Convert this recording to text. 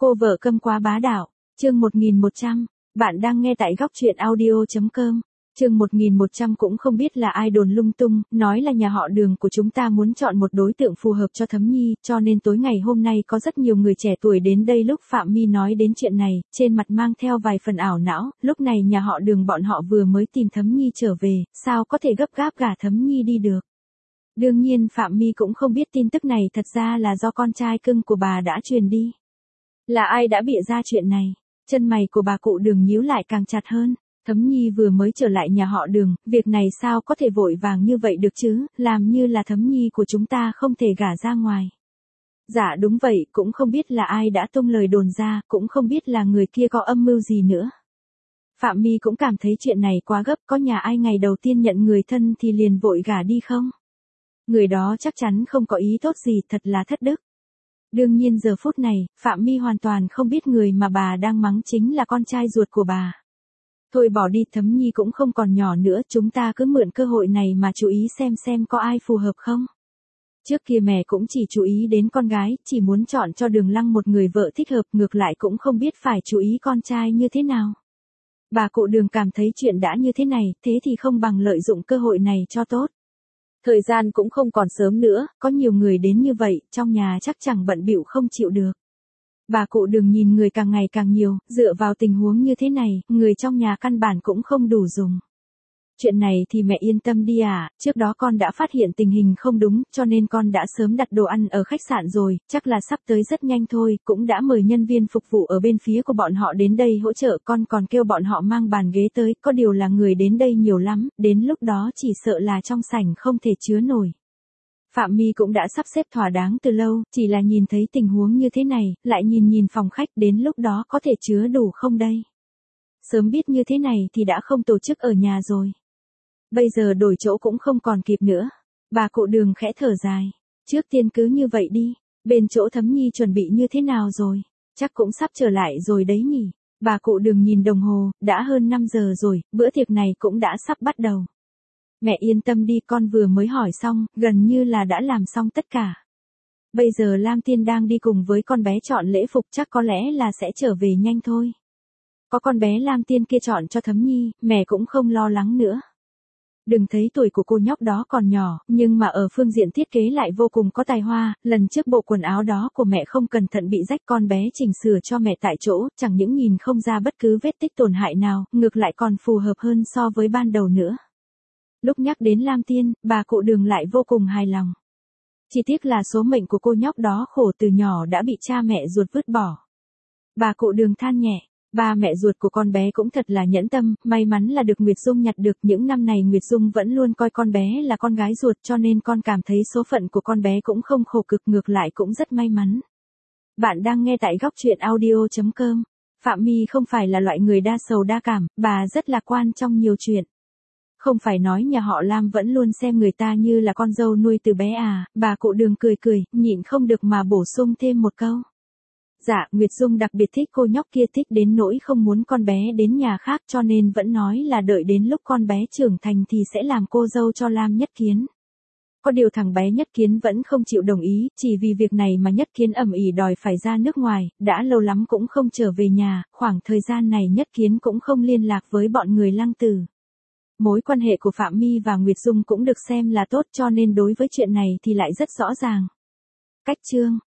Cô vợ câm quá bá đạo, chương 1100, bạn đang nghe tại góc truyện audio.com. Chương 1100 cũng không biết là ai đồn lung tung, nói là nhà họ Đường của chúng ta muốn chọn một đối tượng phù hợp cho Thấm Nhi, cho nên tối ngày hôm nay có rất nhiều người trẻ tuổi đến đây. Lúc Phạm My nói đến chuyện này, trên mặt mang theo vài phần ảo não, lúc này nhà họ Đường bọn họ vừa mới tìm Thấm Nhi trở về, sao có thể gấp gáp gả Thấm Nhi đi được. Đương nhiên Phạm My cũng không biết tin tức này thật ra là do con trai cưng của bà đã truyền đi. Là ai đã bịa ra chuyện này? Chân mày của bà cụ Đường nhíu lại càng chặt hơn. Thấm Nhi vừa mới trở lại nhà họ Đường, việc này sao có thể vội vàng như vậy được chứ, làm như là Thấm Nhi của chúng ta không thể gả ra ngoài. Dạ đúng vậy, cũng không biết là ai đã tung lời đồn ra, cũng không biết là người kia có âm mưu gì nữa. Phạm My cũng cảm thấy chuyện này quá gấp, có nhà ai ngày đầu tiên nhận người thân thì liền vội gả đi không? Người đó chắc chắn không có ý tốt gì, thật là thất đức. Đương nhiên giờ phút này, Phạm My hoàn toàn không biết người mà bà đang mắng chính là con trai ruột của bà. Thôi bỏ đi, Thấm Nhi cũng không còn nhỏ nữa, chúng ta cứ mượn cơ hội này mà chú ý xem có ai phù hợp không. Trước kia mẹ cũng chỉ chú ý đến con gái, chỉ muốn chọn cho Đường Lăng một người vợ thích hợp, ngược lại cũng không biết phải chú ý con trai như thế nào. Bà cụ Đường cảm thấy chuyện đã như thế này, thế thì không bằng lợi dụng cơ hội này cho tốt. Thời gian cũng không còn sớm nữa, có nhiều người đến như vậy, trong nhà chắc chẳng bận bịu không chịu được. Bà cụ Đường nhìn người càng ngày càng nhiều, dựa vào tình huống như thế này, người trong nhà căn bản cũng không đủ dùng. Chuyện này thì mẹ yên tâm đi à, trước đó con đã phát hiện tình hình không đúng, cho nên con đã sớm đặt đồ ăn ở khách sạn rồi, chắc là sắp tới rất nhanh thôi, cũng đã mời nhân viên phục vụ ở bên phía của bọn họ đến đây hỗ trợ, con còn kêu bọn họ mang bàn ghế tới, có điều là người đến đây nhiều lắm, đến lúc đó chỉ sợ là trong sảnh không thể chứa nổi. Phạm My cũng đã sắp xếp thỏa đáng từ lâu, chỉ là nhìn thấy tình huống như thế này, lại nhìn phòng khách, đến lúc đó có thể chứa đủ không đây? Sớm biết như thế này thì đã không tổ chức ở nhà rồi. Bây giờ đổi chỗ cũng không còn kịp nữa. Bà cụ Đường khẽ thở dài. Trước tiên cứ như vậy đi, bên chỗ Thấm Nhi chuẩn bị như thế nào rồi? Chắc cũng sắp trở lại rồi đấy nhỉ? Bà cụ Đường nhìn đồng hồ, đã hơn 5 giờ rồi, bữa tiệc này cũng đã sắp bắt đầu. Mẹ yên tâm đi, con vừa mới hỏi xong, gần như là đã làm xong tất cả. Bây giờ Lam Tiên đang đi cùng với con bé chọn lễ phục, chắc có lẽ là sẽ trở về nhanh thôi. Có con bé Lam Tiên kia chọn cho Thấm Nhi, mẹ cũng không lo lắng nữa. Đừng thấy tuổi của cô nhóc đó còn nhỏ, nhưng mà ở phương diện thiết kế lại vô cùng có tài hoa, lần trước bộ quần áo đó của mẹ không cẩn thận bị rách, con bé chỉnh sửa cho mẹ tại chỗ, chẳng những nhìn không ra bất cứ vết tích tổn hại nào, ngược lại còn phù hợp hơn so với ban đầu nữa. Lúc nhắc đến Lam Tiên, bà cụ Đường lại vô cùng hài lòng. Chỉ tiếc là số mệnh của cô nhóc đó khổ từ nhỏ đã bị cha mẹ ruột vứt bỏ. Bà cụ Đường than nhẹ. Ba mẹ ruột của con bé cũng thật là nhẫn tâm, may mắn là được Nguyệt Dung nhặt được, những năm này Nguyệt Dung vẫn luôn coi con bé là con gái ruột, cho nên con cảm thấy số phận của con bé cũng không khổ cực, ngược lại cũng rất may mắn. Bạn đang nghe tại góc truyện audio.com. Phạm My không phải là loại người đa sầu đa cảm, bà rất lạc quan trong nhiều chuyện. Không phải nói nhà họ Lam vẫn luôn xem người ta như là con dâu nuôi từ bé à, bà cụ Đường cười, nhịn không được mà bổ sung thêm một câu. Dạ, Nguyệt Dung đặc biệt thích cô nhóc kia, thích đến nỗi không muốn con bé đến nhà khác, cho nên vẫn nói là đợi đến lúc con bé trưởng thành thì sẽ làm cô dâu cho Lam Nhất Kiến. Có điều thằng bé Nhất Kiến vẫn không chịu đồng ý, chỉ vì việc này mà Nhất Kiến ầm ĩ đòi phải ra nước ngoài, đã lâu lắm cũng không trở về nhà, khoảng thời gian này Nhất Kiến cũng không liên lạc với bọn người Lăng Tử. Mối quan hệ của Phạm My và Nguyệt Dung cũng được xem là tốt, cho nên đối với chuyện này thì lại rất rõ ràng. Cách chương